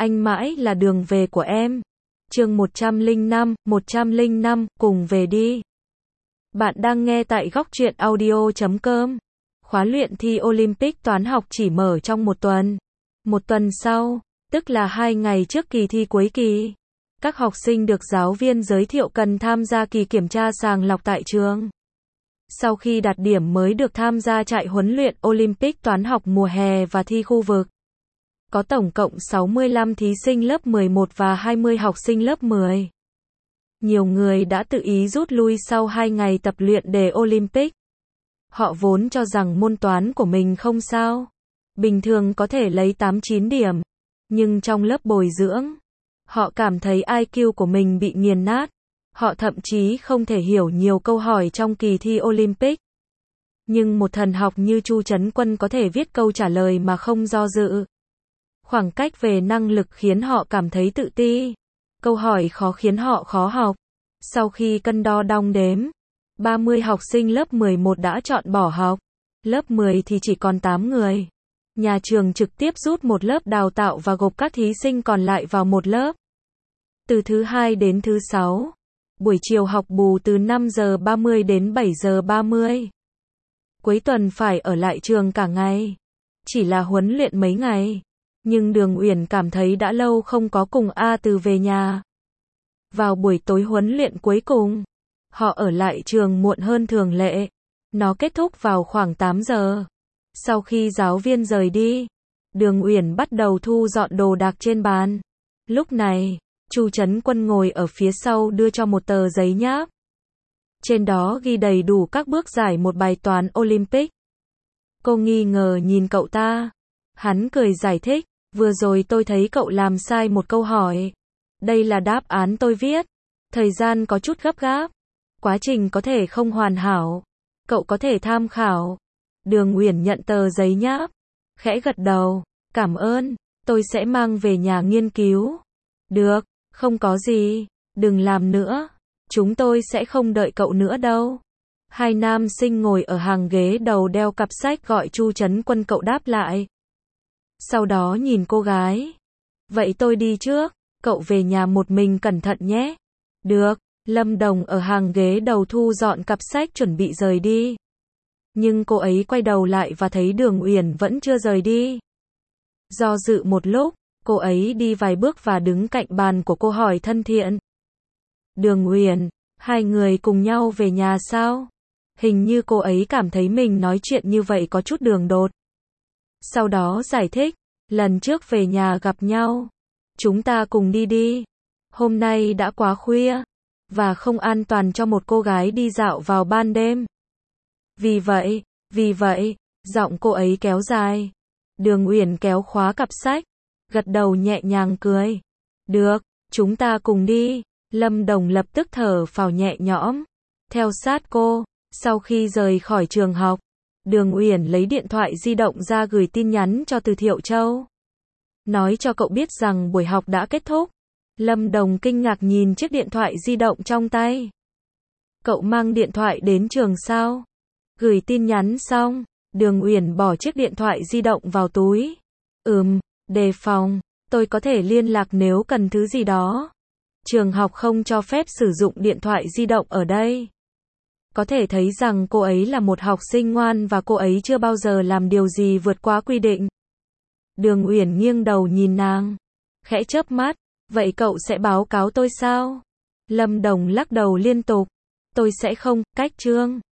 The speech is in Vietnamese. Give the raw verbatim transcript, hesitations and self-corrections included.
anh mãi là đường về của em. Chương một trăm lẻ năm, một trăm lẻ năm, cùng về đi. Bạn đang nghe tại góc truyện audio chấm com. Khóa luyện thi Olympic toán học chỉ mở trong một tuần. Một tuần sau, tức là hai ngày trước kỳ thi cuối kỳ, các học sinh được giáo viên giới thiệu cần tham gia kỳ kiểm tra sàng lọc tại trường. Sau khi đạt điểm mới được tham gia trại huấn luyện Olympic toán học mùa hè và thi khu vực. Có tổng cộng sáu mươi lăm thí sinh lớp mười một và hai mươi học sinh lớp mười. Nhiều người đã tự ý rút lui sau hai ngày tập luyện đề Olympic. Họ vốn cho rằng môn toán của mình không sao, bình thường có thể lấy tám chín điểm. Nhưng trong lớp bồi dưỡng, họ cảm thấy i kiu của mình bị nghiền nát. Họ thậm chí không thể hiểu nhiều câu hỏi trong kỳ thi Olympic. Nhưng một thần học như Chu Trấn Quân có thể viết câu trả lời mà không do dự. Khoảng cách về năng lực khiến họ cảm thấy tự ti. Câu hỏi khó khiến họ khó học. Sau khi cân đo đong đếm, ba mươi học sinh lớp mười một đã chọn bỏ học. Lớp mười thì chỉ còn tám người. Nhà trường trực tiếp rút một lớp đào tạo và gộp các thí sinh còn lại vào một lớp. Từ thứ hai đến thứ sáu, buổi chiều học bù từ năm giờ ba mươi đến bảy giờ ba mươi. Cuối tuần phải ở lại trường cả ngày. Chỉ là huấn luyện mấy ngày. Nhưng Đường Uyển cảm thấy đã lâu không có cùng A Từ về nhà. Vào buổi tối huấn luyện cuối cùng, họ ở lại trường muộn hơn thường lệ. Nó kết thúc vào khoảng tám giờ. Sau khi giáo viên rời đi, Đường Uyển bắt đầu thu dọn đồ đạc trên bàn. Lúc này, Chu Trấn Quân ngồi ở phía sau đưa cho một tờ giấy nháp. Trên đó ghi đầy đủ các bước giải một bài toán Olympic. Cô nghi ngờ nhìn cậu ta. Hắn cười giải thích, vừa rồi tôi thấy cậu làm sai một câu hỏi. Đây là đáp án tôi viết. Thời gian có chút gấp gáp. Quá trình có thể không hoàn hảo. Cậu có thể tham khảo. Đường Uyển nhận tờ giấy nháp. Khẽ gật đầu. Cảm ơn. Tôi sẽ mang về nhà nghiên cứu. Được, không có gì. Đừng làm nữa. Chúng tôi sẽ không đợi cậu nữa đâu. Hai nam sinh ngồi ở hàng ghế đầu đeo cặp sách gọi Chu Trấn Quân, cậu đáp lại. Sau đó nhìn cô gái. Vậy tôi đi trước. Cậu về nhà một mình cẩn thận nhé. Được. Lâm Đồng ở hàng ghế đầu thu dọn cặp sách chuẩn bị rời đi. Nhưng cô ấy quay đầu lại và thấy Đường Uyển vẫn chưa rời đi. Do dự một lúc, cô ấy đi vài bước và đứng cạnh bàn của cô hỏi thân thiện. Đường Uyển, hai người cùng nhau về nhà sao? Hình như cô ấy cảm thấy mình nói chuyện như vậy có chút đường đột. Sau đó giải thích, lần trước về nhà gặp nhau. Chúng ta cùng đi đi. Hôm nay đã quá khuya, và không an toàn cho một cô gái đi dạo vào ban đêm. Vì vậy, vì vậy, giọng cô ấy kéo dài. Đường Uyển kéo khóa cặp sách, gật đầu nhẹ nhàng cười. Được, chúng ta cùng đi. Lâm Đồng lập tức thở phào nhẹ nhõm. Theo sát cô, sau khi rời khỏi trường học, Đường Uyển lấy điện thoại di động ra gửi tin nhắn cho Từ Thiệu Châu. Nói cho cậu biết rằng buổi học đã kết thúc. Lâm Đồng kinh ngạc nhìn chiếc điện thoại di động trong tay. Cậu mang điện thoại đến trường sao? Gửi tin nhắn xong, Đường Uyển bỏ chiếc điện thoại di động vào túi. Ừm, đề phòng, tôi có thể liên lạc nếu cần thứ gì đó. Trường học không cho phép sử dụng điện thoại di động ở đây. Có thể thấy rằng cô ấy là một học sinh ngoan và cô ấy chưa bao giờ làm điều gì vượt quá quy định. Đường Uyển nghiêng đầu nhìn nàng, khẽ chớp mắt, vậy cậu sẽ báo cáo tôi sao? Lâm Đồng lắc đầu liên tục, tôi sẽ không, cách chương.